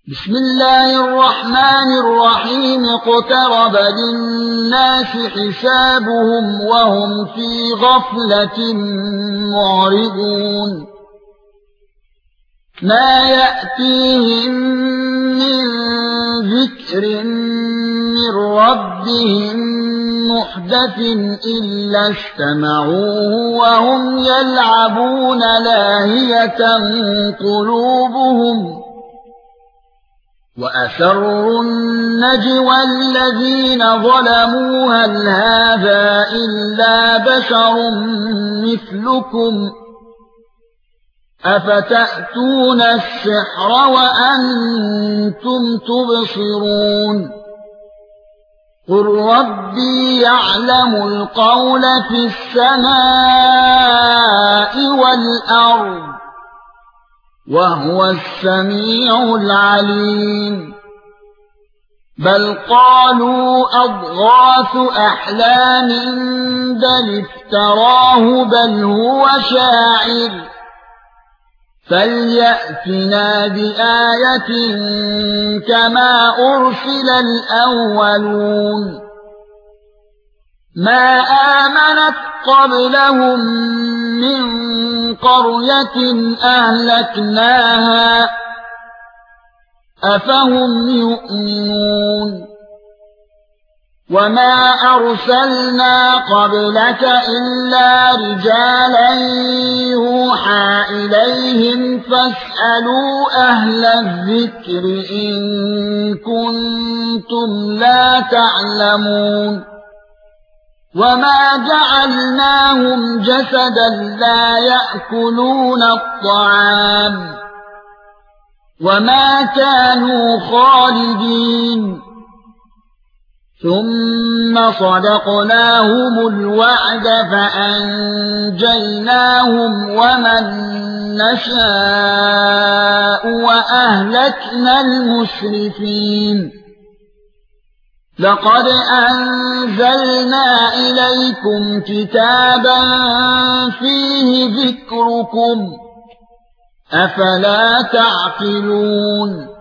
بسم الله الرحمن الرحيم اقترب للناس حسابهم وهم في غفلة معرضون ما يأتيهم من ذكر من ربهم محدث إلا استمعوه وهم يلعبون لاهية قلوبهم وأسروا النجوى الذين ظلموا هل هذا إلا بشر مثلكم أفتأتون السحر وأنتم تبصرون قل ربي يعلم القول في السماء والأرض وهو السميع العليم بل قالوا أضغاث أحلام بل افتراه بل هو شاعر فليأتنا بآية كما أرسل الأولون ما آمنت قبلهم من قرية أهلكناها أفهم يؤمنون وما أرسلنا قبلك إلا رجالا يوحى إليهم فاسألوا أهل الذكر إن كنتم لا تعلمون وما جعلناهم جسدا لا يأكلون الطعام وما كانوا خالدين ثم صدقناهم الوعد فأنجيناهم ومن نشاء وأهلكنا المسرفين لقد أنزلنا إليكم كتابا فيه ذكركم أفلا تعقلون